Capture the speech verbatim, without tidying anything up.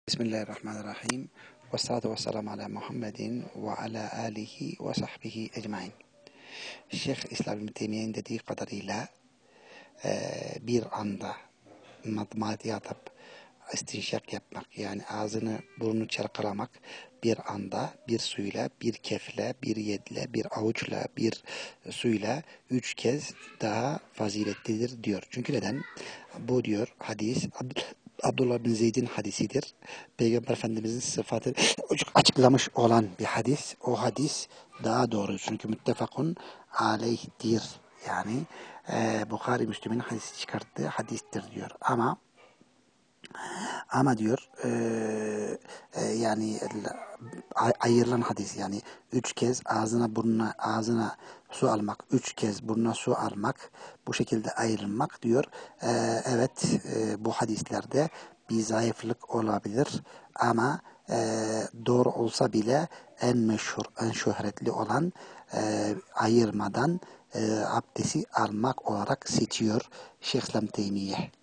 Bismillahirrahmanirrahim. Ve salatu ve selamu ala Muhammedin ve ala alihi ve sahbihi ecmain. Şeyh İslam İbn Teymiye'nin dediği kadarıyla eee, bir anda madmadi yatıp istinşak yapmak, yani ağzını burnunu çalkalamak, bir anda bir suyla, bir kefle, bir yedle, bir avuçla, bir suyla üç kez daha faziletlidir diyor. Çünkü neden? Bu diyor hadis Abd- Abdullah bin Zeyd'in hadisidir. Peygamber Efendimizin sıfatı açıklamış olan bir hadis. O hadis daha doğru. Çünkü müttefakun aleyhtir. Yani e, Bukhari Müslim'in hadisi çıkarttığı hadistir diyor. Ama ama diyor e, e, yani el- ay- ayrılan hadis, yani üç kez ağzına burnuna ağzına su almak, üç kez burnuna su almak, bu şekilde ayrılmak diyor. E, evet, e, bu hadislerde bir zayıflık olabilir ama e, doğru olsa bile en meşhur, en şöhretli olan e, ayırmadan e, abdesti almak olarak seçiyor Şeyh İslam Teymiye.